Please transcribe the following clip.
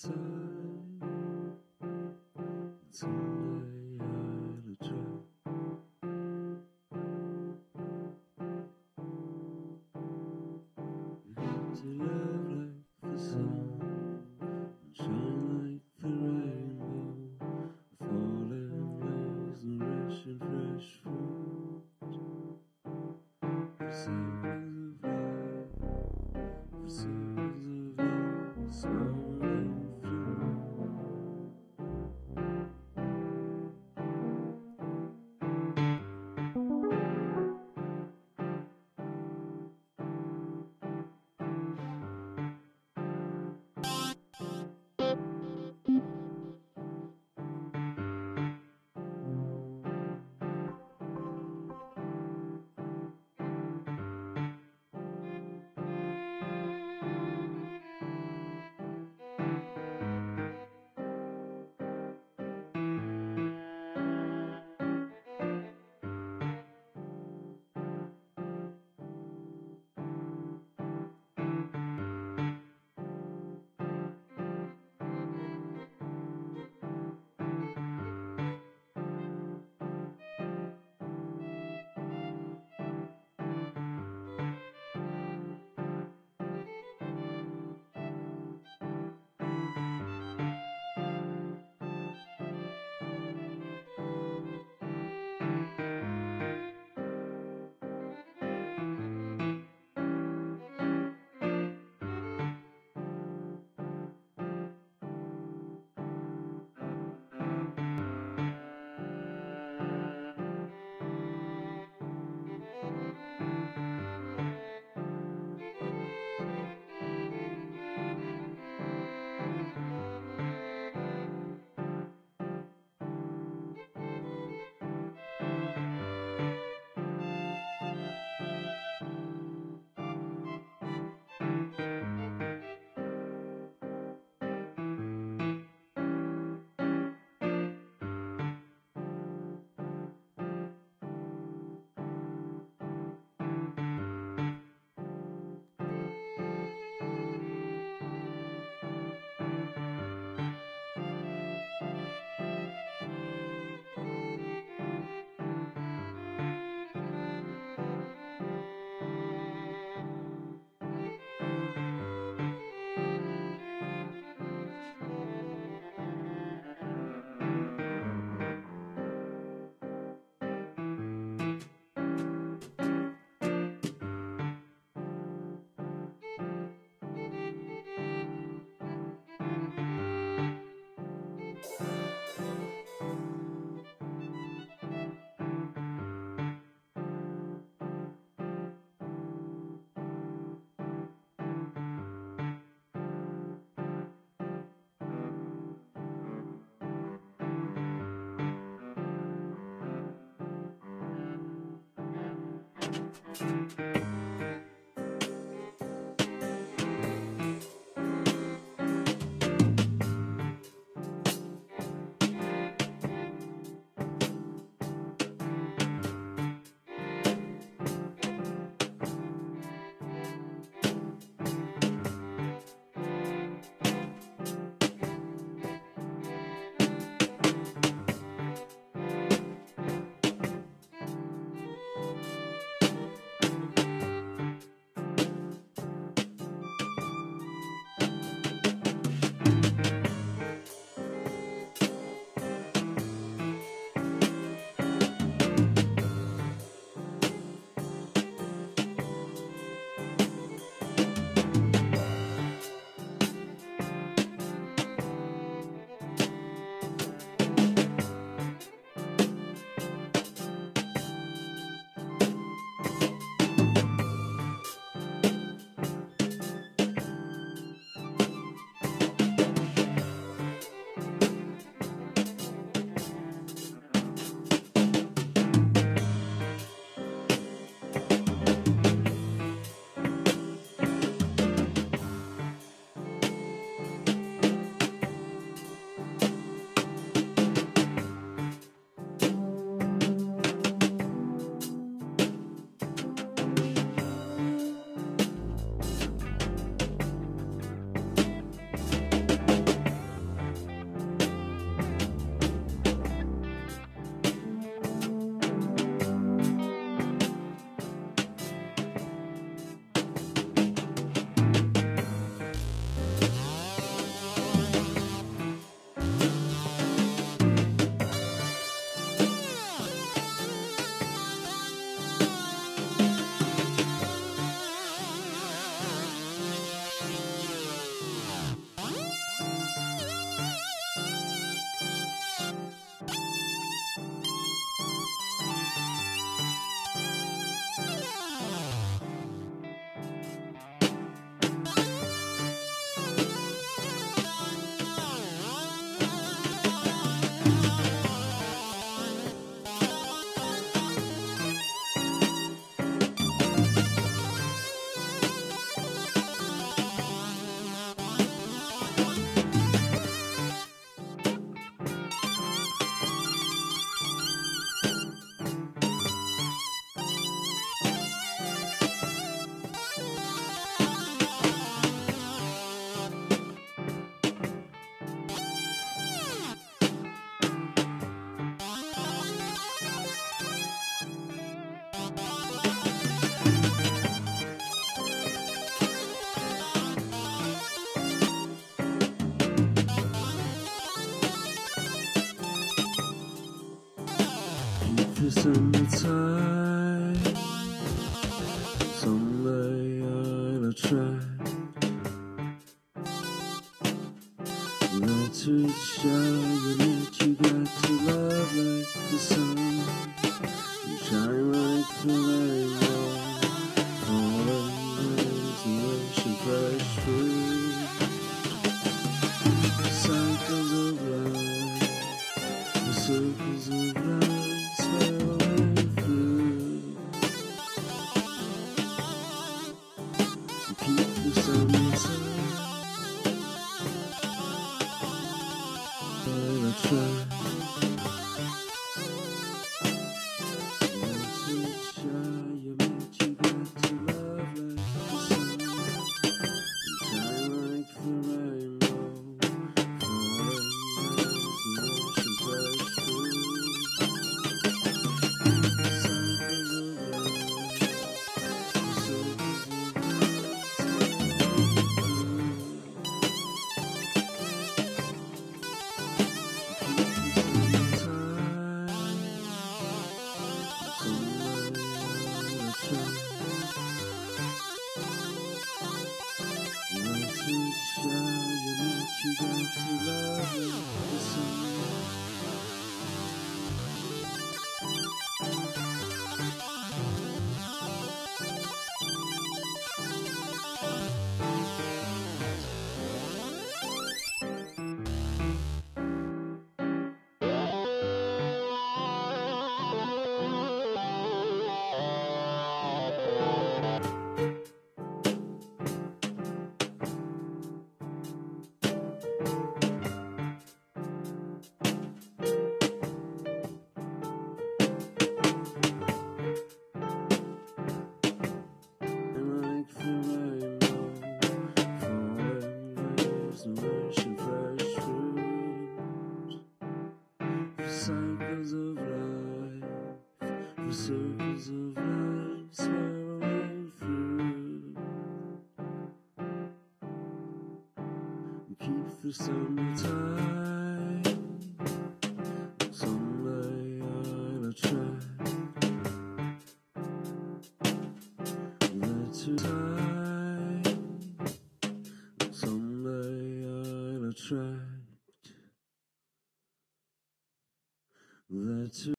time. Someday I'll try. To love like the sun, and shine like the rainbow, falling leaves and rich and fresh fruit. For circles of love, for circles of love, swirling through. summertime. Someday I'll try not to shine, yet you got to love like the sun. You shine like the rainbow, falling rays and ocean fresh fruit. Cycles of life, the circles of life, swirling through. You keep the summertime. I try. Cycles of life, the circles of life, swirling through. We keep the summertime. Someday I'll try. Let's time. Someday I'll try. Let's